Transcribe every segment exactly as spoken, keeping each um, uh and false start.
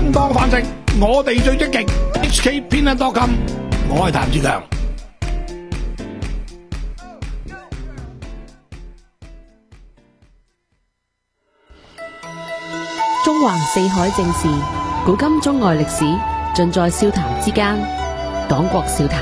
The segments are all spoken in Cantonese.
正當飯食，我哋最積極。H K 偏袒多金，我係譚志強。 中環四海正事，古今中外歷史，盡在笑談之間。廣國笑談。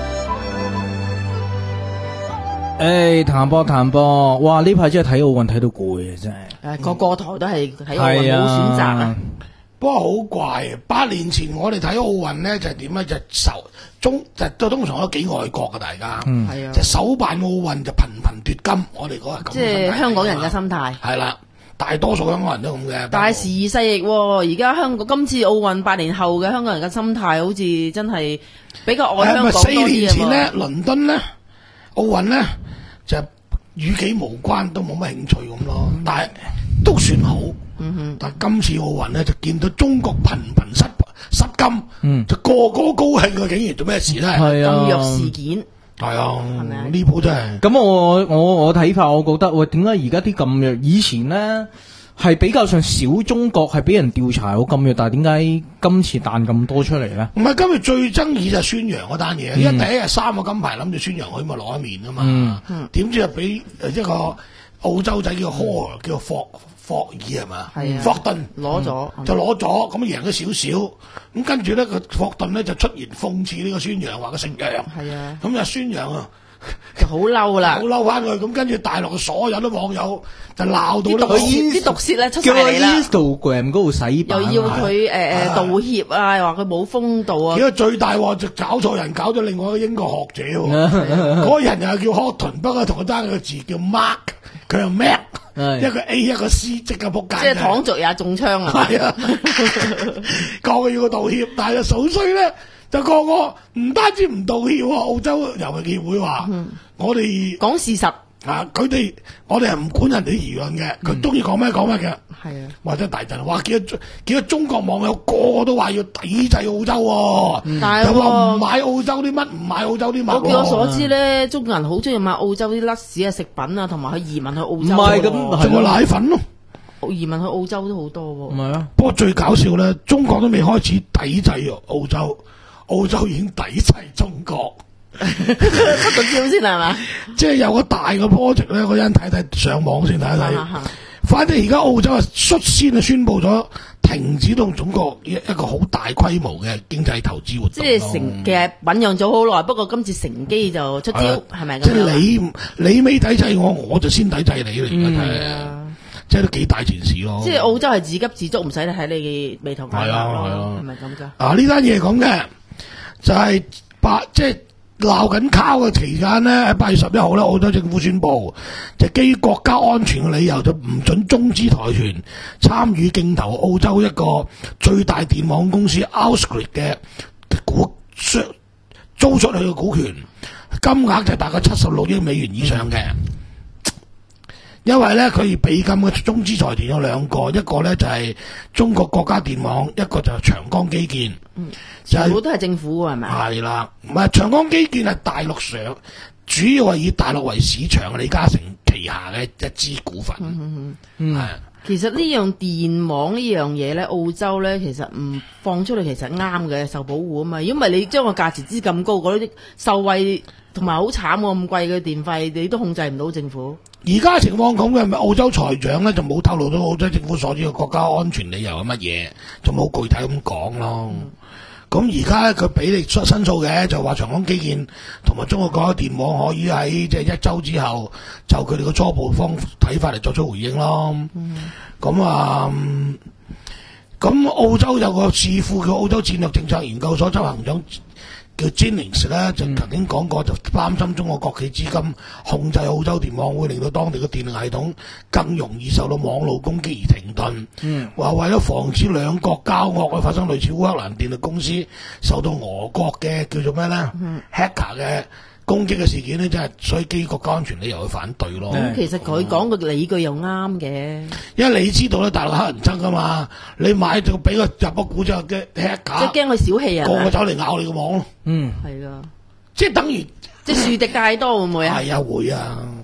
誒，彈波彈波，哇！呢排真係睇奧運睇到攰啊，真係。 誒，個個台都係睇奧運，冇選擇啊。 不過好怪啊！八年前我哋睇奧運咧就係點咧？就首中就都通常都幾愛國嘅大家， 嗯係啊， 就首辦奧運就頻頻奪金。我哋嗰日咁， 即係香港人嘅心態係啦。大多數香港人都咁嘅， 大時移世易喎。而家香港今次奧運八年後嘅香港人嘅心態，好似真係比較愛香港多啲。 四年前咧，倫敦咧奧運咧就與己無關，都冇乜興趣咁咯。但係都算好。嗯哼。但係今次奧運咧就見到中國頻頻失失金，嗯，就個個高興啊！竟然做咩事咧？ 係啊， 禁藥事件。 係啊，呢鋪真係。 咁我我我睇法，我覺得喂，點解而家啲禁藥以前咧係比較上小中國係俾人調查有禁藥，但係點解今次彈咁多出嚟咧？ 唔係今日最爭議就係孫楊嗰單嘢，因為第一日三個金牌諗住孫楊佢咪攞一面啊嘛，點知就俾一個澳洲仔叫 Hall 叫霍霍爾係嘛，霍頓攞咗就攞咗，咁贏咗少少，咁跟住咧個霍頓咧就出言諷刺呢個孫楊話佢食藥， 係啊， 咁就孫楊啊就好嬲啦， 好嬲翻佢，咁跟住大陸嘅所有啲網友就鬧到呢啲毒舌咧出晒嚟啦， 叫佢 Instagram 嗰度洗版， 又要佢誒誒道歉啊，又話佢冇風度啊， 結果最大鑊就搞錯人，搞咗另外一個英國學者喎，嗰個人又係叫 Houghton，不過同佢爭個字叫 Mark， 佢又 Mac。一個 A 一個 C 即刻仆街， 即係躺着也中槍啊！ 係啊，個個要佢道歉，但係數衰咧，就個個唔單止唔道歉喎，澳洲遊泳協會話：嗯、我哋講事實啊，佢哋我哋係唔管人哋輿論嘅，佢中意講咩講咩嘅。 係啊， 或者大陣話見到見到中國網友個個都話要抵制澳洲喎， 嗯、但係又話唔買澳洲啲乜，唔買澳洲啲乜。 我據我所知咧，中國人好中意買澳洲啲甩屎嘅食品啊，同埋去移民去澳洲。唔係咁， 仲有奶粉咯。 移民去澳洲都好多喎。 唔係啊， 不過最搞笑咧，中國都未開始抵制澳洲，澳洲已經抵制中國。 出個招先係嘛？ 即係有個大嘅 project 咧，嗰陣睇睇上網先睇睇。反正而家澳洲啊率先啊宣布咗停止同中國一一個好大規模嘅經濟投資活動。 即係成其實醞釀咗好耐，不過今次乘機就出招，係咪咁？ 即係你你未抵制我，我就先抵制你嚟嘅，嗯、即係都幾大件事咯。 即係澳洲係自給自足，唔使睇你嘅眉頭眼額咯，係咪咁噶？ 啊呢單嘢咁嘅就係八即係。鬧緊交嘅期間呢，喺八月十一號咧，澳洲政府宣布，就基於國家安全嘅理由，就唔准中資財團參與競投澳洲一個最大電網公司 Ausgrid 嘅股租出去嘅股權，金額就大概七十六億美元以上嘅。因為咧，佢被禁嘅中資財團有兩個，一個咧就係中國國家電網，一個就係長江基建。 嗯，全部都係政府係咪？係啦，唔係長江基建係大陸上，主要係以大陸為市場，李嘉誠旗下嘅一支股份。嗯嗯嗯，係。其實呢樣電網呢樣嘢咧，澳洲咧其實唔放出嚟其實啱嘅，受保護啊嘛。因為你將個價錢支咁高，嗰啲受惠同埋好慘喎，咁貴嘅電費你都控制唔到政府。 而家情況咁嘅，咪澳洲財長咧就冇透露到澳洲政府所指嘅國家安全理由係乜嘢，就冇具體咁講咯。咁而家咧佢俾你出申訴嘅，就話長江基建同埋中國國家電網可以喺即係一週之後就佢哋嘅初步方睇法嚟作出回應咯。咁、嗯、啊，咁、嗯、澳洲有個智庫叫澳洲戰略政策研究所執行長叫 Jennings 咧，就曾經講過，就擔心中國國企資金控制澳洲電網會令到當地嘅電力系統更容易受到網絡攻擊而停頓。嗯，話為咗防止兩國交惡，會發生類似烏克蘭電力公司受到俄國嘅叫做咩咧、嗯、hacker 嘅攻擊嘅事件咧，真係所以基於國家安全理由去反對咯。咁、 嗯、其實佢講嘅理據又啱嘅， 因為你知道咧，大陸黑人憎噶嘛，你買就俾佢入咗股之後嘅 hacker， 即係驚佢小氣啊， 個個走嚟咬你個網咯。嗯， 係噶， 即係等於即係樹敵太多會唔會啊？ 係啊，會啊。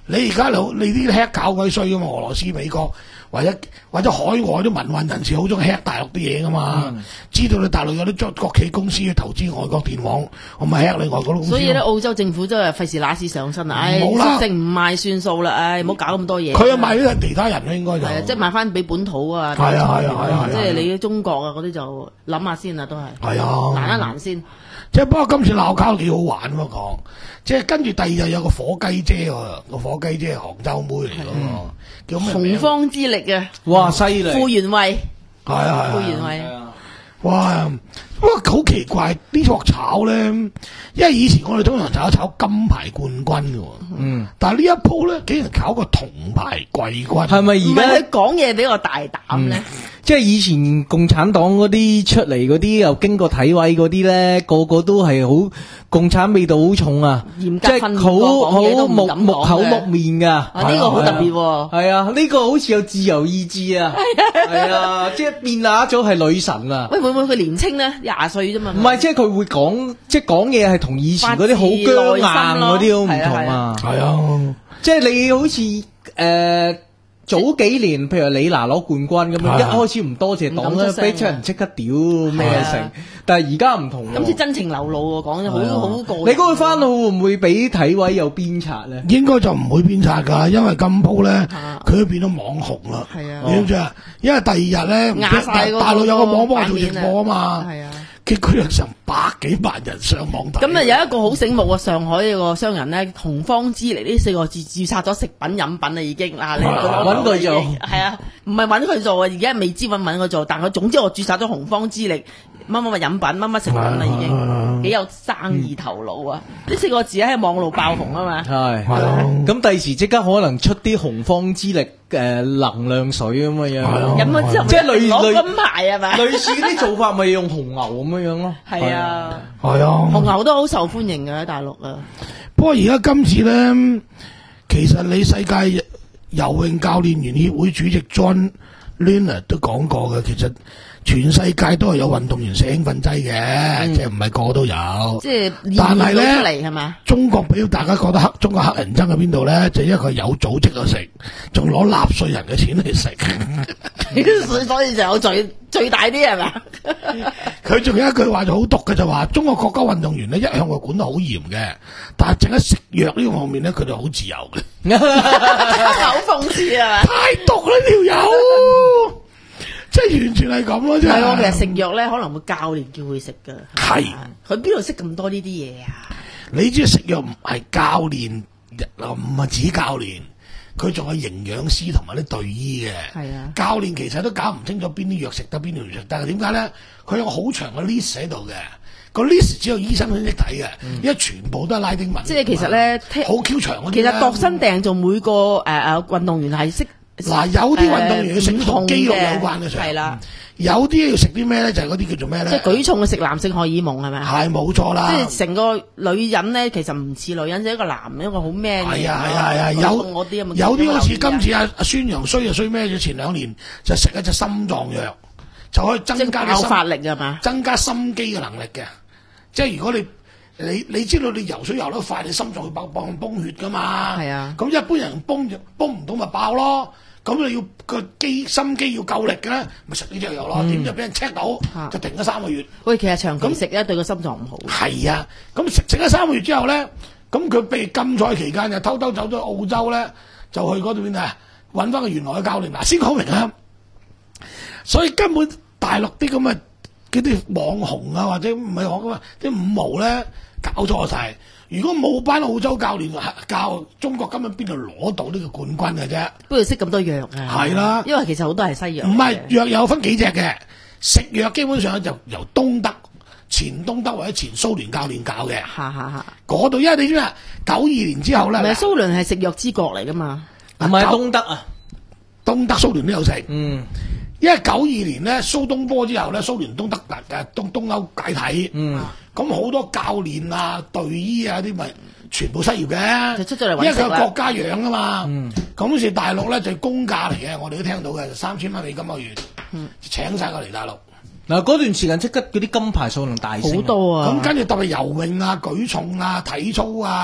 你而家你你啲 hack 搞鬼衰噶嘛？俄羅斯、美國或者或者海外啲民運人士好中意 hack 大陸啲嘢噶嘛？ 嗯、 知道你大陸有啲國企公司去投資外國電網，我咪 hack 你外國公司。 所以咧，澳洲政府真係費事揦屎上身啊！唉， 冇啦食剩唔賣算數啦，唉，唔好搞咁多嘢。 佢又賣俾其他人啦，應該就係啊，即係賣翻俾本土啊。 係啊係啊係啊！ 即係你中國啊嗰啲就諗下先啦，都係。 係啊， 難一難先。 即係不過今次鬧交幾好玩喎講，即係跟住第二日有個火雞姐喎，個火雞姐係杭州妹嚟嗰個，叫咩名？ 洪荒之力啊！ 哇，犀利！ 傅園慧， 係啊係傅園慧。 哇！不過好奇怪，呢鑊炒咧，因為以前我哋通常炒一炒金牌冠軍嘅喎， 嗯， 但係呢一鋪咧，竟然炒個銅牌季軍， 係咪唔係而家佢講嘢比較大膽咧？ 即係以前共產黨嗰啲出嚟嗰啲又經過體委嗰啲咧，個個都係好共產味道好重啊， 嚴即係格訓練過好講嘢都好木唔敢木口講嘅木面噶。 啊，呢個好特別喎。 係啊，呢個好似有自由意志啊，係啊，即係變乸咗係女神啊。 喂，會唔會佢年青咧？廿歲啫嘛。 唔係，即係佢會講，即係講嘢係同以前嗰啲好僵硬嗰啲好唔同啊。 係啊， 即係你好似誒早幾年，譬如李娜攞冠軍咁樣，一開始唔多謝黨咧，俾出人即刻屌咩成。但係而家唔同， 今次真情流露喎，講得好好過。 你嗰個翻到會唔會俾體委有鞭策咧？ 應該就唔會鞭策㗎，因為今鋪咧，佢都變咗網紅啦。 係啊， 你知唔知啊？因為第二日咧， 壓晒嗰個大陸有個網幫我做直播啊嘛。 係啊。 結果有成百幾萬人上網睇。 咁啊有一個好醒目嘅上海一個商人咧，洪荒之力呢四個字註冊咗食品飲品啦已經嗱，你揾佢做係啊，唔係揾佢做啊，而家未知揾唔揾佢做，但佢總之我註冊咗洪荒之力乜乜乜飲品乜乜食品啦已經，幾有生意頭腦啊！呢四個字喺網路爆紅啊嘛。 係係啊，咁第時即刻可能出啲洪荒之力誒能量水咁嘅樣， 飲咗之後即係類攞金牌係咪？ 類似啲做法咪用紅牛咁樣樣咯。 係啊， 係啊， 紅牛都好受歡迎嘅喺大陸啊。 不過而家今次咧，其實你世界游泳教練員協會主席 John Leonard 都講過嘅，其實全世界都係有運動員食興奮劑嘅，嗯、即係唔係個個都有。 即係但係咧， 出嚟係嘛？ 中國俾大家覺得黑，中國黑人憎喺邊度咧？就因為佢有組織去食，仲攞納稅人嘅錢去食， 所以就有罪最大啲係嘛？ 佢仲有一句話就好毒嘅，就話中國國家運動員咧一向佢管得好嚴嘅，但係淨係食藥呢個方面咧，佢哋好自由嘅， 好諷刺係嘛？ 太毒啦條友！即係完全係咁咯，真係。 係喎，其實食藥咧可能會教練叫佢食噶。 係， 佢邊度識咁多呢啲嘢啊？ 你知食藥唔係教練，唔係指教練，佢仲有營養師同埋啲隊醫嘅。 係啊， 教練其實都搞唔清楚邊啲藥食得，邊條藥食得。點解咧？佢有個好長嘅 list 喺度嘅，個 list 只有醫生先識睇嘅，因為全部都係拉丁文。 即係其實咧， 好 Q 長嗰啲。 其實度身訂做每個誒誒運動員係識。 嗱，有啲運動員要食同肌肉有關嘅， 係啦。 有啲要食啲咩咧？就係嗰啲叫做咩咧？ 即係舉重嘅食男性荷爾蒙係咪？ 係冇錯啦。 即係成個女人咧，其實唔似女人，就一個男一個好 man 嘅。 係啊係啊係啊，有有啲好似今次阿阿孫楊衰就衰咩？前兩年就食一隻心臟藥，就可以增加爆發力係嘛？ 增加心肌嘅能力嘅。即係如果你你你知道你游水游得快，你心臟會爆爆崩血噶嘛？ 係啊。 咁一般人崩就崩唔到咪爆咯。咁你要個肌心肌要夠力嘅咧，咪食呢隻藥咯。點就俾人 check 到，就停咗三個月。 喂，其實長期食咧對個心臟唔好。 係啊，咁食食咗三個月之後咧，咁佢被禁賽期間就偷偷走咗澳洲咧，就去嗰邊啊揾翻個原來嘅教練。嗱，先講明啊，所以根本大陸啲咁嘅嗰啲網紅啊，或者唔係講啊啲五毛咧搞錯晒。如果冇班澳洲教練教中國，根本邊度攞到呢個冠軍嘅啫？邊度識咁多藥啊？ 係啦， 因為其實好多係西藥。 唔係藥有分幾隻嘅，食藥基本上就由東德、前東德或者前蘇聯教練教嘅。 嚇嚇嚇！ 嗰度因為你知啦，九二年之後咧， 唔係蘇聯係食藥之國嚟噶嘛？ 唔係東德啊， 東德蘇聯都有食。 嗯。 因為九二年咧蘇東波之後咧，蘇聯東德誒東東歐解體， 嗯， 咁好多教練啊、隊醫啊啲咪全部失業嘅， 就出咗嚟揾食啦。 因為佢係國家養啊嘛， 嗯， 咁好似大陸咧就係公價嚟嘅，我哋都聽到嘅，三千蚊美金個月，嗯，請晒過嚟大陸。 嗱嗰段時間即刻嗰啲金牌數量大升， 好多啊！ 咁跟住特別游泳啊、舉重啊、體操啊。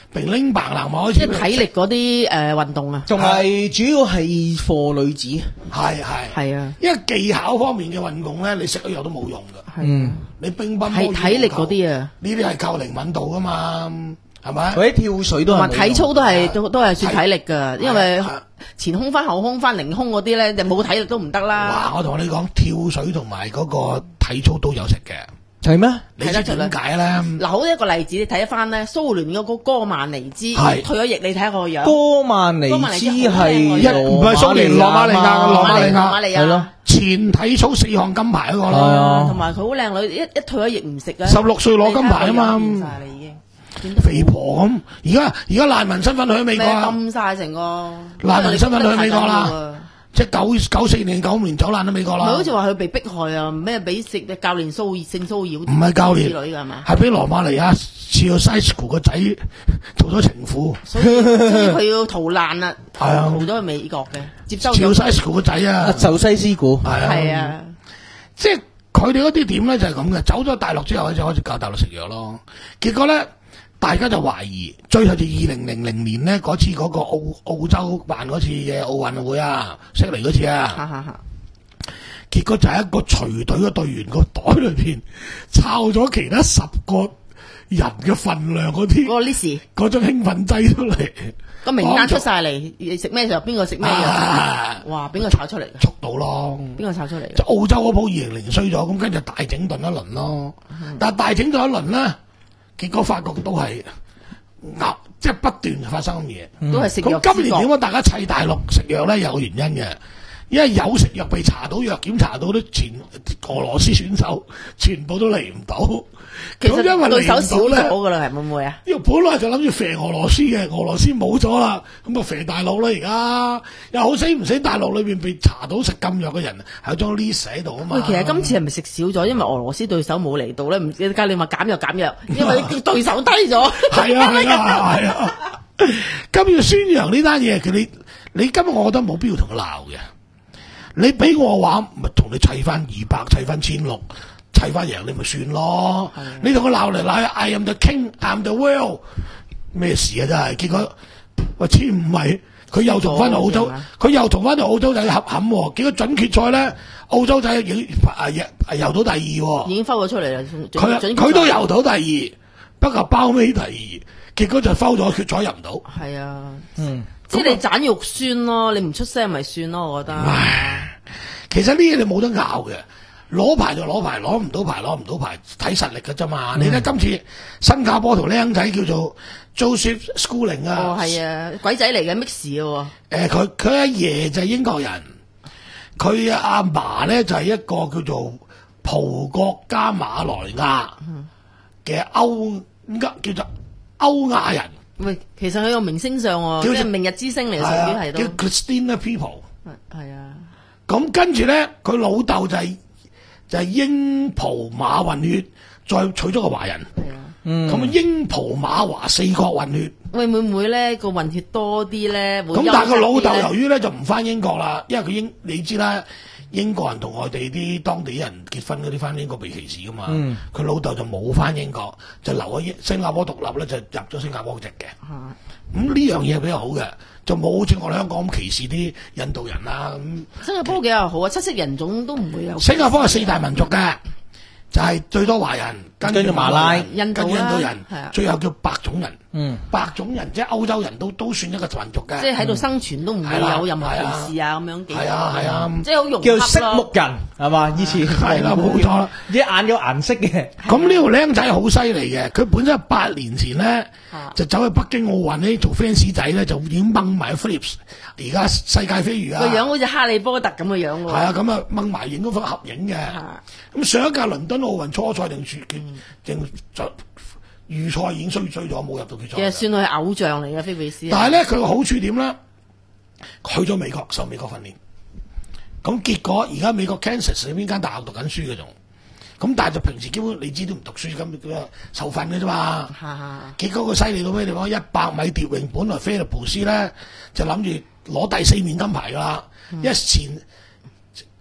平拎白藍開始。 即係體力嗰啲誒運動啊， 仲係主要係貨女子。 係係係啊， 因為技巧方面嘅運動咧，你食咗藥都冇用㗎。 嗯， 你乒乓係波體力嗰啲啊， 呢啲係靠靈敏度㗎嘛，係咪？ 或者跳水都係同埋體操都係都都係算體力㗎， 係因為係前空翻後空翻凌空嗰啲咧，就冇體力都唔得啦。 哇！我同你講，跳水同埋嗰個體操都有食嘅。 係咩？ 你知點解咧？ 嗱，好一個例子，你睇翻咧，蘇聯嗰個哥曼尼茲係退咗役，你睇下個樣。 哥曼尼茲係一唔係蘇聯羅馬尼亞嘅羅馬尼亞羅馬尼亞係咯， 前體操四項金牌嗰個係咯， 啊同埋佢好靚女，一一退咗役唔食啊。 十六歲攞金牌啊嘛你睇下個樣變晒啦已經變得好肥婆咁。而家而家難民身份去美國咩啊， 冧晒成個難民身份去美國啦因為你即係九九四年九五年走難到美國唔係啦。 好似話佢被迫害啊，咩俾食教練騷擾性騷擾唔係教練之類㗎係嘛？ 係俾羅馬尼亞似個 Sisco 個仔做咗情婦， 所以所以佢要逃難啦，逃係啊逃咗去美國嘅，接收似個咗 Sisco 個仔阿啊， 壽西斯古。 係啊， 係啊， 即係佢哋嗰啲點咧就係咁嘅，走咗大陸之後就開始教大陸食藥咯。結果咧，大家就懷疑，最後就二零零零年咧嗰次嗰個澳澳洲辦嗰次嘅奧運會啊，悉尼嗰次哈啊， 哈哈！ 結果就係一個隨隊嘅隊員個袋裏邊抄咗其他十個人嘅份量嗰啲嗰個 list 嗰種興奮劑出嚟， 個名單出晒嚟，食咩就邊個食咩藥， 啊哇！邊個炒出嚟㗎？ 捉到咯。 邊個炒出嚟㗎？ 即係澳洲嗰鋪二零零衰咗，咁跟住大整頓一輪咯。但係大整頓一輪咧，結果發覺都係咬，即係不斷發生嘢。 都係食藥咁今年點解？ 解大家砌大陸食藥咧？有原因嘅，因為有食藥被查到藥檢查到啲前俄羅斯選手全部都嚟唔到。 其咁因為實對手少嚟唔到咧。 咗㗎啦，係會唔會啊？ 因為本來就諗住肥俄羅斯嘅，俄羅斯冇咗啦，咁啊肥大陸啦而家，又好死唔死大陸裏邊被查到食禁藥嘅人係有張 list 喺度啊嘛。 喂，其實今次係咪食少咗？因為俄羅斯對手冇嚟到咧，唔知教你話減藥減藥，因為對手低咗。 係啊係啊係啊！咁要宣揚呢單嘢，佢你你今日我覺得冇必要同佢鬧嘅。你俾我話，咪同你砌翻二百，砌翻千六，砌翻贏你咪算咯。你同佢鬧嚟鬧去 ，I am the king, I am the world，咩事啊真係？結果喂，千唔係佢又同翻澳洲，佢又同翻澳洲仔合冚喎。結果準決賽咧，澳洲仔已經啊啊游到第二喎。 已經摟咗出嚟啦， 佢準佢都游到第二，不過包尾第二，結果就摟咗決賽入唔到。 係啊， 嗯， 即係你斬肉酸咯，你唔出聲咪算咯，我覺得。 唉，其實呢嘢你冇得拗嘅，攞牌就攞牌，攞唔到牌攞唔到牌，睇實力嘅啫嘛。你睇今次新加坡條僆仔叫做 Joseph Schooling 啊， 哦，係啊，鬼仔嚟嘅 mix 嘅喎。 誒佢佢阿爺就係英國人，佢阿嫲咧就係一個叫做葡國加馬來亞嘅歐叫做歐亞人。 喂，其實佢個明星相喎， 叫即係明日之星嚟嘅，屬於係叫都 Christina People。 係啊， 咁跟住咧，佢老豆就係、就係、英葡馬混血，再娶咗個華人。 係啊。 嗯， 咁、英葡馬華四國混血。 喂，會唔會咧個混血多啲咧？ 咁但係個老豆由又於咧就唔翻英國啦，因為佢英你知啦，英國人同外地啲當地人結婚嗰啲翻英國被歧視噶嘛。 嗯佢、老豆就冇翻英國，就留喺英新加坡獨立咧，就入咗新加坡籍嘅。 啊咁呢樣嘢比較好嘅，就冇好似我哋香港咁歧視啲印度人啊咁。 新加坡幾有好啊，七色人種都唔會有。 新加坡係四大民族嘅，就係、最多華人，跟跟住馬拉印度印度啦印度人係啊， 最後叫白種人。 嗯， 白種人即係歐洲人都都算一個民族嘅。 即係喺度生存都唔會係啦有任何歧視啊咁樣幾係啊係啊， 即係好融叫洽咯色目人係嘛？以前係啦冇錯啦。 啲眼有顏色嘅。 咁呢條僆仔好犀利嘅，佢本身係八年前咧啊就走去北京奧運呢做 fans 仔咧，就已經掹埋 Philips，而家世界飛魚啊， 個樣好似哈利波特咁嘅樣喎。 係啊，咁啊掹埋影嗰幅合影嘅。 啊咁上一屆倫敦奧運初賽定決決定就預賽已經衰衰咗，冇入到決賽。 其實算係偶像嚟嘅菲比斯。 但係咧，佢個好處點咧？去咗美國受美國訓練，咁結果而家美國 Kansas 邊間大學讀緊書嘅仲，咁但係就平時基本你知都唔讀書咁咁受訓嘅啫嘛。 哈哈結果佢犀利到咩地方？一百米蝶泳，本來菲利普斯咧就諗住攞第四面金牌噶啦， 嗯一前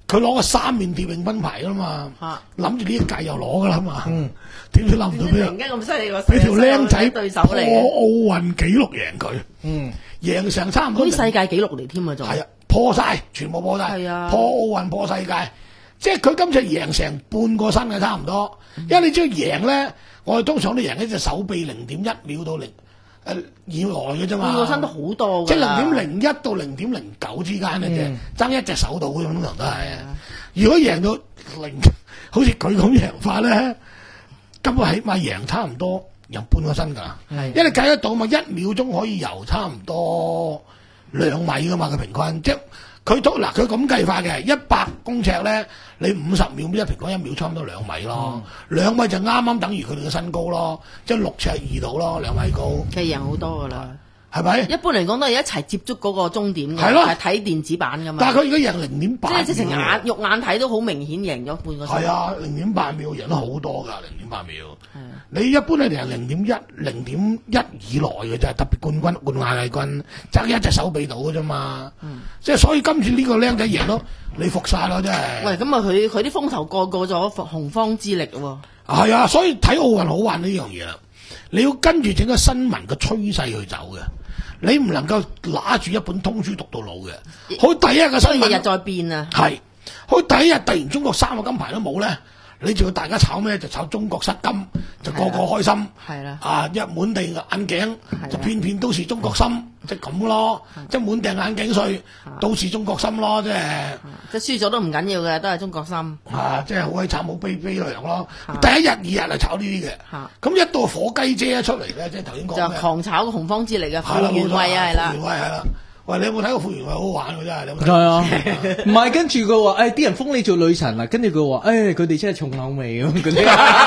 佢攞個三面蝶泳金牌噶嘛， 嚇諗住呢一屆又攞噶啦嘛， 嗯點知諗唔到俾突然間咁犀利個俾條僆仔對手破嚟嘅， 奧運紀錄贏佢， 嗯， 贏成差唔多嗰啲世界紀錄嚟添啊，仲係啊，破晒，全部破晒， 係啊破奧運破世界，即係佢今次贏成半個身嘅差唔多，因為你知道贏咧，我哋通常都贏一隻手臂零點一秒到零誒以外嘅啫嘛， 半個身都好多即係㗎啦， 零點零一到零點零九之間嘅啫嗯， 爭一隻手到嗰種通常都係。如果贏到零，好似佢咁贏法咧，根本起碼贏差唔多贏半個身㗎。 係因為你計得到嘛，一秒鐘可以游差唔多兩米㗎嘛，佢平均即係佢都嗱佢咁計法嘅，一百公尺咧，你五十秒一平均一秒差唔多兩米咯，兩、米就啱啱等於佢哋嘅身高咯，即係六尺二度咯，兩米高， 其實贏好多㗎啦。 係咪？ 一般嚟講都係一齊接觸嗰個終點嘅， 係咯係睇電子版㗎嘛。 但係佢而家贏零點八， 即係直情眼肉眼睇都好明顯贏咗半個身。 係啊，零點八秒贏得好多㗎，零點八秒。 係啊你一般係贏零點一、零點一以內嘅啫，特別冠軍、冠亞季軍爭一隻手臂到嘅啫嘛。 嗯即係所以今次呢個僆仔贏咯，你服晒咯，真係。 喂，咁啊，佢佢啲風頭過過咗洪荒之力喎。 係啊，所以睇奧運好玩呢樣嘢啦。你要跟住整個新聞嘅趨勢去走嘅，你唔能夠拿住一本通書讀到老嘅。好第一個新聞所以日日在變啊。 係，好第一日突然中國三個金牌都冇咧，你仲要大家炒咩？就炒中國失金，就個個開心。 係啦啊，一滿地眼鏡係啦就片片都是中國心，即係咁咯。即係滿地眼鏡碎都是中國心咯，即係即係輸咗都唔緊要嘅，都係中國心。 啊，即係好鬼慘，好悲悲涼咯啊。 第一日、二日係炒呢啲嘅啊， 咁一到火雞姐一出嚟咧，即係頭先講就嘅狂炒個洪荒之力嘅係啦， 傅園慧啊，係啦傅園。慧係啦。喂，你有冇睇過傅園慧好玩㗎真係？你有冇睇係啊，唔係跟住佢話，誒啲人封你做女神啦，跟住佢話，誒佢哋真係重口味咁嗰啲。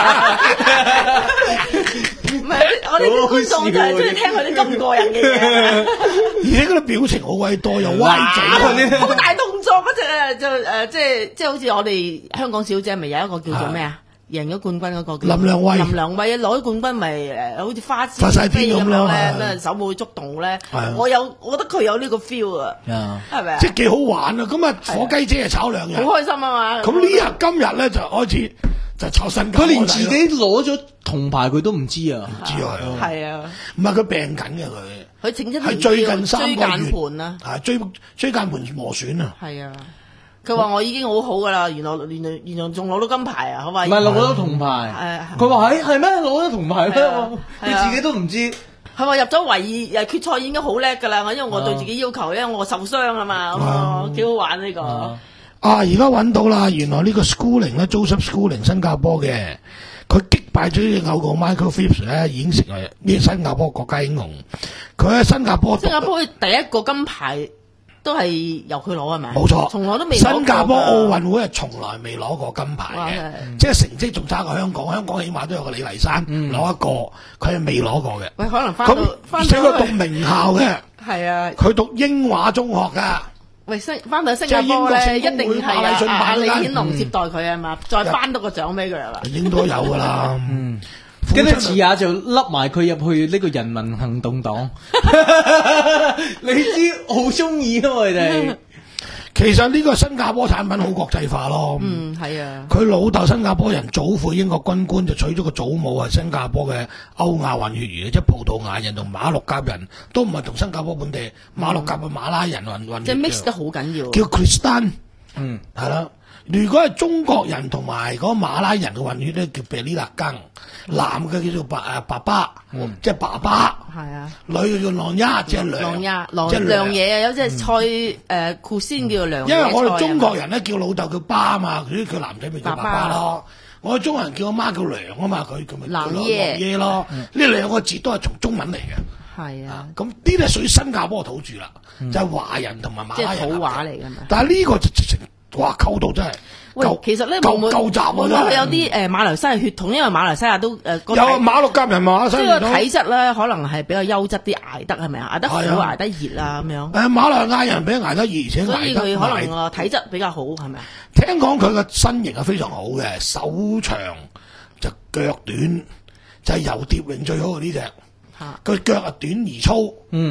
唔係，我哋啲觀眾就係中意聽佢啲咁過癮嘅嘢， 而且嗰啲表情好鬼多，又歪嘴。 好大動作嗰只啊，就誒即係即係好似我哋香港小姐咪有一個叫做咩啊？贏咗冠軍嗰個叫林良慧林良慧攞咗冠軍咪誒，好似花枝發晒天咁咯咧， 係咩手舞足動咧係。 我有，我覺得佢有呢個 feel 啊， 啊係咪啊即？係幾好玩啊！咁啊，火雞姐係炒兩日， 好開心啊嘛！ 咁呢日今日咧就開始就炒新加坡佢連自己仔咯攞咗銅牌佢都唔知啊！ 唔知啊， 係啊， 唔係佢病緊嘅佢， 佢整一係最近三椎個月間盤啊， 啊椎椎間盤磨損啊， 係啊。佢話我已經好好噶啦，原來原來原來仲攞到金牌啊！佢話唔係攞咗銅牌， 誒， 佢話係係咩攞咗銅牌係啊咩？ 係啊你自己都唔知。 佢話入咗圍二誒決賽已經好叻噶啦，我因為我對自己要求，因為我受傷啊嘛，咁啊幾好玩呢個。 啊啊而家揾到啦，原來呢個 Schooling 咧 Joseph Schooling 新加坡嘅，佢擊敗咗呢隻偶像 Michael Phelps 咧，已經成為呢個新加坡國家英雄。佢喺新加坡讀新加坡第一個金牌都係由佢攞係咪？ 冇錯， 從來都未攞過㗎新加坡奧運會係從來未攞過金牌嘅哇真係， 即係成績仲差過香港。香港起碼都有個李麗珊攞一個，佢係未攞過嘅。 喂，可能翻到咁翻而且佢讀到去名校嘅， 係啊， 佢讀英華中學㗎。 喂新翻到新加坡咧，一定係馬禮遜啊阿李辦嗰間顯龍接待佢啊嘛，再頒多個獎俾佢係嘛？ 應該有㗎啦。 嗯，跟住遲下就笠埋佢入去呢個人民行動黨，你知好中意啊嘛佢哋。 其實呢個新加坡產品好國際化咯。 嗯，係啊。 佢老豆新加坡人，祖父英國軍官，就娶咗個祖母係新加坡嘅歐亞混血兒，即係葡萄牙人同馬六甲人，都唔係同新加坡本地馬六甲嘅馬拉人混混血即係嘅 mix 得好緊要。 叫 Kristan， 嗯， 係啦。如果係中國人同埋嗰個馬拉人嘅混血咧，叫 Belila Gang，男嘅叫做爸誒爸爸，即係爸爸； 係啊。 女嘅叫浪丫，即係狼娘， 呀，狼即係梁娘。 嘢啊，有隻菜誒酷鮮叫做梁因為我哋中國人人咧叫老豆叫爸嘛，佢叫男仔咪叫爸爸咯。我哋中國人叫阿媽叫娘啊嘛，佢佢咪叫男郎爺爺咯。呢兩個字都係從中文嚟嘅。 係啊， 咁呢啲係屬於新加坡土著啦，就係華人同埋馬即係拉人土話嚟㗎嘛。 但係呢個就直情哇溝到真係喂夠， 其實咧夠會唔會夠集喎會唔會真係佢有啲誒馬來西亞血統？因為馬來西亞都誒個有體馬六甲人馬即西係個體質咧，可能係比較優質啲，捱得係咪啊？捱得苦， 係啊捱得熱啊咁樣。 誒馬來亞人比較捱得熱，而且所以捱得佢可能捱個體質比較好，係咪啊？ 聽講佢個身形係非常好嘅，手長就腳短，就係游蝶泳最好嘅呢只。 嚇佢腳啊短而粗， 嗯，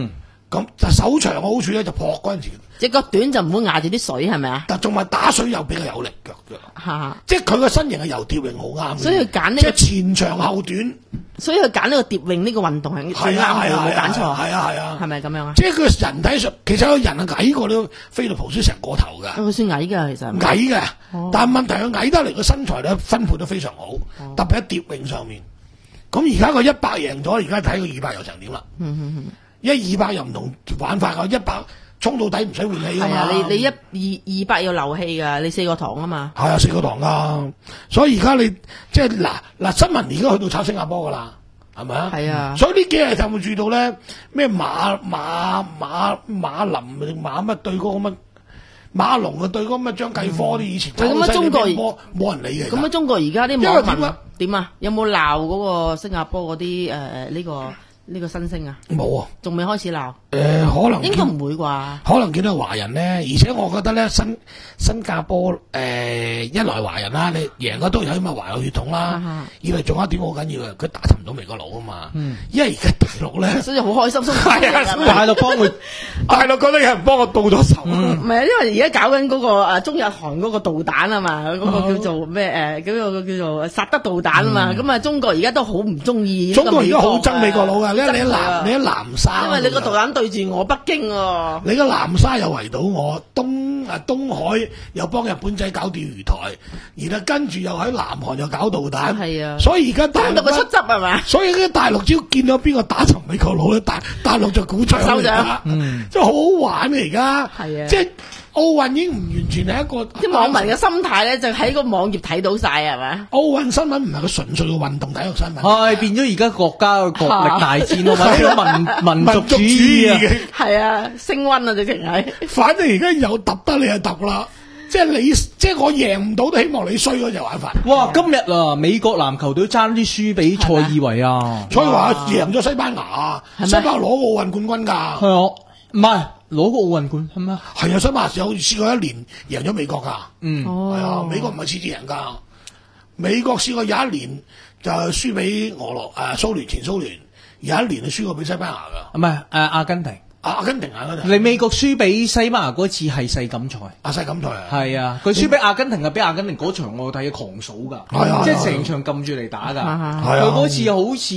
咁但手長嘅好處咧就撲嗰陣時， 隻腳短就唔會壓住啲水係咪啊？ 但仲埋打水又比較有力腳腳， 嚇！ 即係佢個身形係游蝶泳好啱嘅， 所以佢揀呢個即係前長後短， 所以佢揀呢個蝶泳呢個運動係最啱佢， 係啊係啊冇揀錯， 係啊係啊， 係咪咁樣啊？ 即係佢人體上其實個人係矮過呢個菲利普斯成個頭㗎。 佢算矮㗎，其實係咪矮嘅， 哦但係問題佢矮得嚟個身材咧分配得非常好，特別喺蝶泳上面。咁而家佢一百贏咗，而家睇佢二百又成點啦？ 嗯嗯嗯， 一二百又唔同玩法㗎，一百衝到底唔使換氣㗎嘛。 係啊，你你一二二百要流氣㗎，你四個堂啊嘛。 係啊，四個堂㗎，所以而家你即係嗱嗱新聞而家去到炒新加坡㗎啦，係咪啊？ 係啊， 所以呢幾日就會注意到咧咩馬馬馬馬林定馬乜對嗰個乜馬龍啊對嗰個乜張繼科啲以前喂咁啊中國冇冇人理嘅。 咁啊，中國而家啲因為網民點啊點啊？有冇鬧嗰個新加坡嗰啲誒呢個呢個新星啊？ 冇啊？ 仲未開始鬧？ 誒、可能應該唔會啩？ 可能見到華人咧，而且我覺得咧新新加坡誒、一來華人啦，你贏咗都有因為華有血統啦， 啊二嚟仲有一點好緊要嘅，佢打沉唔到美國佬啊嘛，因為而家大陸咧， 所以好開心，鬆係啊鬆大陸幫佢大陸覺得有人幫我到咗手， 唔係，因為而家搞緊嗰個誒中日韓嗰個導彈啊嘛，嗰、個叫做咩誒？嗰、個叫做薩德導彈啊嘛，咁啊、中國而家都好唔中意。 中國而家好憎美國佬㗎，你憎你喺佢啊南你喺南沙， 因為你個導彈對住我北京喎。 你個南沙又圍到我，東啊東海又幫日本仔搞釣魚台，然後跟住又喺南韓又搞導彈， 係啊所以而家大陸到佢出汁係嘛？ 所以咧大陸只要見到邊個打沉美國佬咧，大大陸就鼓掌手掌嚟㗎嗯即係好好玩嘅而家， 係啊即係奧運已經唔完全係一個啲網民嘅心態咧，就喺個網頁睇到晒係咪？ 奧運新聞唔係個純粹嘅運動體育新聞， 係變咗而家國家嘅國力大戰啊嘛，呢個民民族主義啊， 嘅。 係啊，升溫啊，直情係。 反正而家有揼得你就揼啦，即係你即係我贏唔到都希望你衰嗰隻玩法。 哇！今日啊，美國籃球隊爭啲輸俾塞爾維亞， 所以話贏咗西班牙， 係咪西班牙攞奧運冠軍㗎。 係啊，唔係攞個奧運冠係咩？ 係啊，西班牙有試過一年贏咗美國㗎。 嗯， 哦係啊，美國唔係次次贏㗎。美國試過有一年就輸俾俄羅誒蘇聯前蘇聯，有一年就輸過俾西班牙㗎。 唔係誒阿根廷， 阿根廷啊嗰陣， 你美國輸俾西班牙嗰次係世錦賽。 阿西錦賽啊， 係啊，佢輸俾阿根廷啊，俾阿根廷嗰場我睇狂數㗎， 係啊即係成場撳住嚟打㗎。 啊係啊佢嗰次好似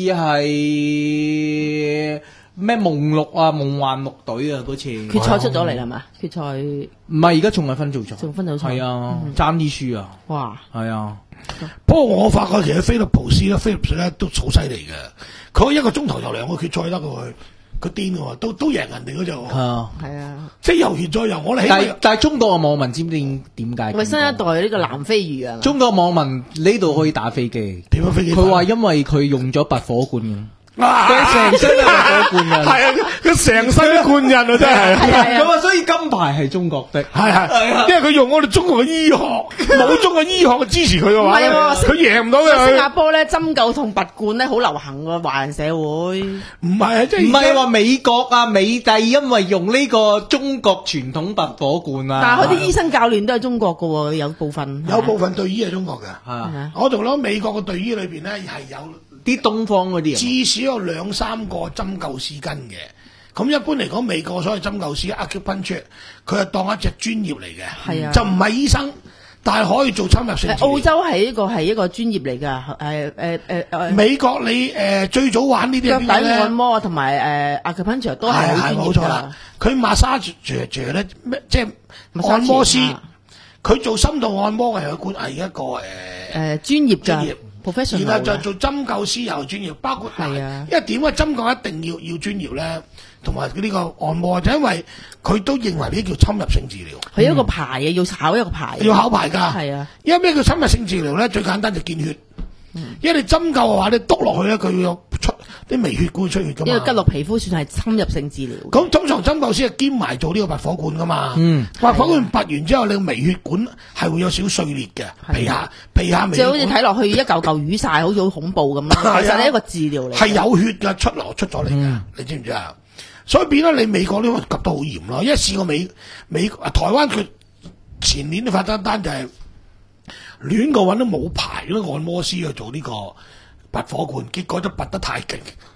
係咩夢六啊夢幻六隊啊嗰次。 決賽出咗嚟啦嘛？決賽唔係而家仲係分組賽， 仲分組賽係啊，爭啲輸啊， 哇！ 係啊， 不過我發覺其實菲利普斯咧，菲利普斯咧都好犀利嘅。佢一個鐘頭就兩個決賽得嘅佢，佢癲嘅喎，都都贏人哋嗰隻喎， 係啊。 係啊， 即係又決再遊。我哋起但係碼但係中國嘅網民知唔知點點解？ 喂，新一代呢個南非魚啊， 中國網民呢度可以打飛機， 點樣飛機？ 佢話因為佢用咗拔火罐嘅。 啊佢成身都係拔火罐嘅， 係啊，佢成身都冠印啊，真係。 係啊咁啊，所以金牌係中國的。 係係，因為佢用我哋中國嘅醫學，冇中國醫學嘅支持佢嘅話咧， 唔係喎佢贏唔到新加嘅。 坡咧針灸同拔罐咧好流行喎，華人社會。 唔係啊，即係唔係話美國啊，美帝因為用呢個中國傳統拔火罐啊， 但係佢啲醫生教練都係中國嘅喎，有部分。 有部分隊醫係中國嘅。 係啊係啊我仲諗美國嘅隊醫裏邊咧係有啲東方嗰啲人至少有兩三個針灸師跟嘅。咁一般嚟講，美國所謂針灸師 acupuncture，佢係當一隻專業嚟嘅， 係啊就唔係醫生，但係可以做侵入性治療。 誒澳洲係一個係一個專業嚟㗎，誒誒誒誒。 美國你誒、呃、最早玩呢啲腳底係邊個咧按？摩同埋誒 acupuncture 都係好係係專業㗎冇錯啦。佢 massage 咧咩即係 massage 按摩師啊， 佢做深度按摩嘅係管係一個誒。 誒專業㗎專業 ，professional 然後就㗎做針灸師又專業，包括係啊因為點解針灸一定要要專業咧？同埋呢個按摩，就因為佢都認為呢啲叫侵入性治療， 佢有一個牌嘅，要考一個牌。 要考牌㗎。 係啊， 因為咩叫侵入性治療咧？最簡單就見血。因為你針灸嘅話，你篤落去咧，佢要出啲微血管出血㗎嘛。 因為吉落皮膚算係侵入性治療。 咁通常針灸師係兼埋做呢個拔火罐㗎嘛。 嗯， 拔火罐拔完之後，你個微血管係會有少碎裂嘅，皮下皮下微即係好似血管睇落去一嚿嚿淤晒，好似好恐怖咁係啊咯。其實係一個治療嚟。 係有血㗎，出流出咗嚟㗎，你知唔知啊？所以變咗你美國呢個及得好嚴咯，因為試過美美啊台灣佢前年都發生一單就係亂個揾都冇牌嗰啲按摩師去做呢個拔火罐，結果都拔得太勁，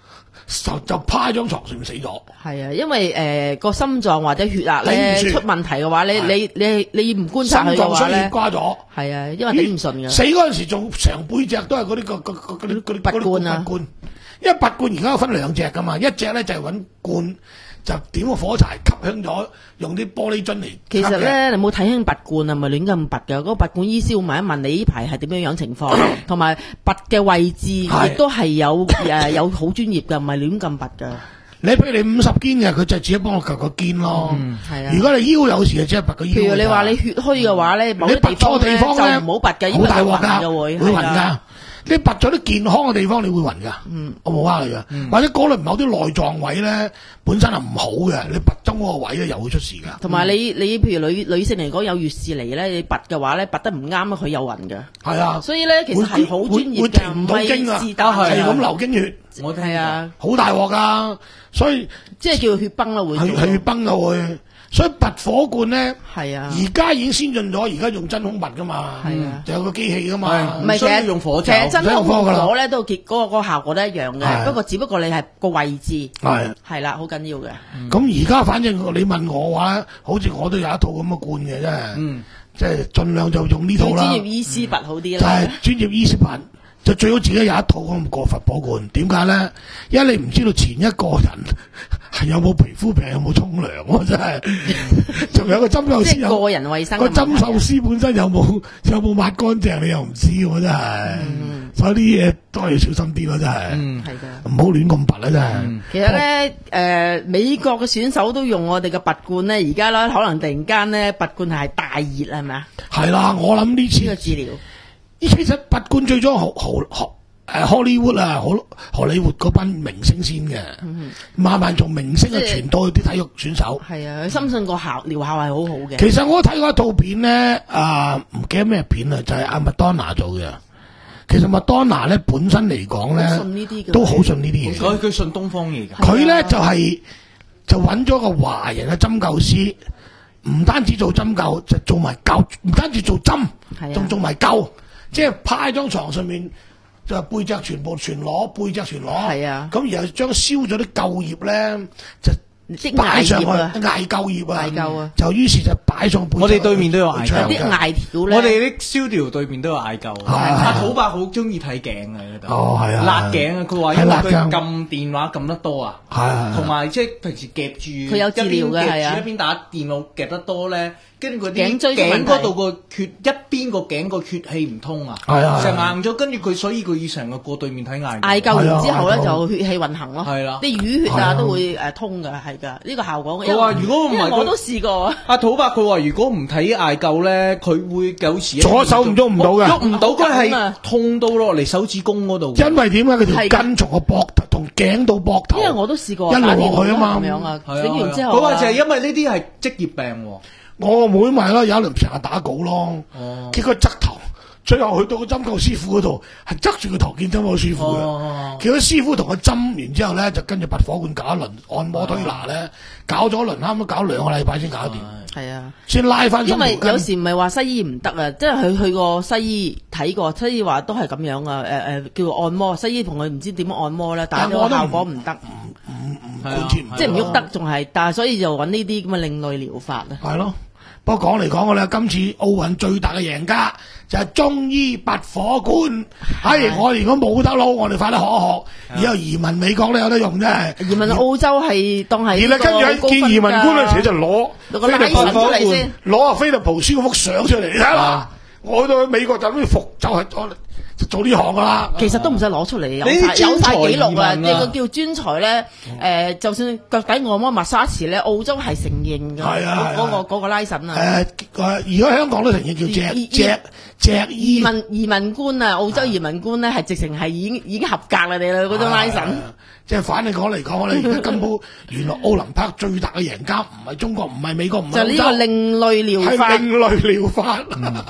就就趴喺張床上面死咗。 係啊，因為誒個、呃、心臟或者血壓咧頂唔住出問題嘅話，你係你你你唔觀心察佢嘅臟衰血話咧， 瓜咗。 係啊，因為頂唔順㗎。 死嗰陣時仲成背脊都係嗰啲個個個嗰啲嗰啲拔罐啊拔罐，因為拔罐而家分兩隻噶嘛，一隻咧就係揾罐就點個火柴吸香咗，用啲玻璃樽嚟吸嘅。 其實咧，你冇睇輕拔罐啊，咪亂咁拔㗎。嗰、個拔罐醫師會問一問你呢排係點樣樣情況，同埋拔嘅位置亦係都係有誒有好專業㗎，唔係亂咁拔㗎。 你譬如你五十肩嘅，佢就只係幫我夾個肩咯。 係啊如果你腰有時就只係拔個腰㗎。 譬如你話你血虛嘅話咧，某啲你拔錯地方咧就唔好拔嘅，因好為大鑊㗎， 㗎會會暈係啦㗎。你拔咗啲健康嘅地方，你會暈㗎。 嗯我冇呃你㗎。或者嗰類某啲內臟位咧，本身係唔好嘅，你拔中嗰個位咧又會出事㗎。 同埋你你譬如女女性嚟講有月事嚟咧，你拔嘅話咧，拔得唔啱佢有暈㗎。 係啊， 所以咧，其實係好專業會㗎， 停唔到經啊， 係是但係係咁流經血， 我聽係啊， 好大鑊㗎。所以即係叫血崩啦，會做係係血崩㗎會。所以拔火罐咧， 係啊。 而家已經先進咗，而家用真空拔㗎嘛， 係啊就有個機器㗎嘛係。 唔係， 唔需要其實用火其實酒真空唔使用火㗎啦火咧都結嗰個嗰個效果都一樣係嘅，不過只不過你係個位置係係啦，好緊要嘅。 咁而家反正你問我話咧，好似我都有一套咁嘅罐嘅，真係， 嗯即係盡量就用呢套啦。 要專業醫師拔好啲就係啦。 專業醫師拔，就最好自己有一套咁個佛火罐。點解咧？因為你唔知道前一個人係有冇皮膚病，有冇沖涼喎，真係。仲有個針灸師即係有個人衞生個嘅問題啊針灸師本身有冇有冇抹乾淨，你又唔知喎，真係。所以啲嘢都係要小心啲咯，真係。 嗯係㗎。 唔好亂咁拔啦，真係。 其實咧，誒、美國嘅選手都用我哋嘅拔罐咧，而家咧可能突然間咧拔罐係大熱係咪啊？ 係啦，我諗呢次呢個治療其實拔罐最初荷荷荷誒 Hollywood 啊，荷荷里活嗰班明星先嘅，慢慢從明星啊即係傳到去啲體育選手。 係啊，佢深信個效療效係好好嘅。 其實我睇過一套片咧，啊唔記得咩片啦，就係阿麥當娜做嘅。其實麥當娜咧本身嚟講好信呢啲咧， 嘅都好信呢啲嘢。 佢佢信東方嘢㗎。 佢咧就係、就揾咗個華人嘅針灸師，唔單止做針灸，就做埋灸，唔單止做針係啊， 仲做埋灸，即係趴喺張床上面，就背脊全部全裸，背脊全裸。 係啊咁然後將燒咗啲灸葉咧，就即係擺上去， 艾葉啊艾灸葉啊， 艾灸啊就於是就擺上背脊。 我哋對面都有艾灸長嘅有啲艾條咧， 我哋啲燒條對面都有嗌救， 係阿土伯好中意睇鏡啊嗰度， 哦係啊辣頸啊！佢話因為佢係辣鏡撳電話撳得多啊， 係係係同埋即係平時夾住佢有治療嘅一邊係啊夾住一邊打電腦夾得多咧，跟住嗰啲頸椎嘅問題頸嗰度個血一邊個頸個血氣唔通啊， 係啊係啊成硬咗，跟住佢所以佢要成個過對面睇嗌艾灸完之後咧係啊就血氣運行咯， 係啦啲淤血係啊啊都會誒通㗎，係㗎，呢個效果。 佢話如果唔係佢因為我都試過。 阿土伯佢話：如果唔睇艾灸咧，佢會有時左手唔喐唔到㗎喐唔到，佢係好緊啊痛到落嚟手指公嗰度。 因為點解佢條係㗎筋從個膊頭同頸到膊頭， 因為我都試過一路打電落去啊嘛話咁樣啊， 係啊整完之後佢話就係啊因為呢啲係職業病喎。 我個妹咪咯，有一輪成日打稿咯， 哦結果側頭，最後去到個針灸師傅嗰度，係側住個頭見針灸師傅嘅。 哦叫佢師傅同佢針完之後咧，就跟住拔火罐搞一輪按摩推拿咧，搞咗一輪，啱啱搞兩個禮拜先搞掂， 係啊。 先拉翻。 因為有時唔係話西醫唔得啊，即係佢去過西醫睇過，西醫話都係咁樣啊。誒、誒，叫做按摩，西醫同佢唔知點樣按摩咧，但係個但我覺得效果唔得， 貫徹唔即係唔喐得，仲係，但係所以就揾呢啲咁嘅另類療法啊。 係咯。不過講嚟講去咧，今次奧運最大嘅贏家就係中醫拔火罐。唉，我哋如果冇得撈，我哋快啲學一學，以後移民美國都有得用啫。 移民澳洲係當係而咧，跟住喺見移民官嗰陣時就攞攞個拉神出嚟先， 攞阿菲利普斯嗰幅相出嚟，你睇下。我去到去美國就咁服，就係我就做呢行噶啦。 其實都唔使攞出嚟，有呢啲晒有晒記錄啊！ 專才移民啊呢個叫專才咧，誒，就算腳底按摩、抹沙池咧，澳洲係承認㗎。 係啊係啊嗰個嗰個拉神啊！ 誒誒，而家香港都承認叫隻移隻隻醫。 移民移民官啊，澳洲移民官咧係直情係已經已經合格啦，你啦嗰種拉神。 即係反正講嚟講咧，而家根本原來奧林匹克最大嘅贏家唔係中國，唔係美國，唔係就呢個另類療法。 係另類療法。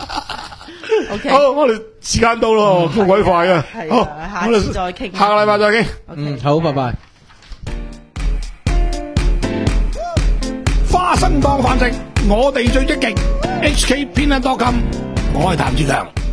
OK， 好，我哋時間到咯，好鬼快啊！ 係好， 啊下次再傾下個禮拜再傾。 嗯，好，拜拜。 花生當飯食，我哋最積極。H K 偏 dot com，我係譚志強。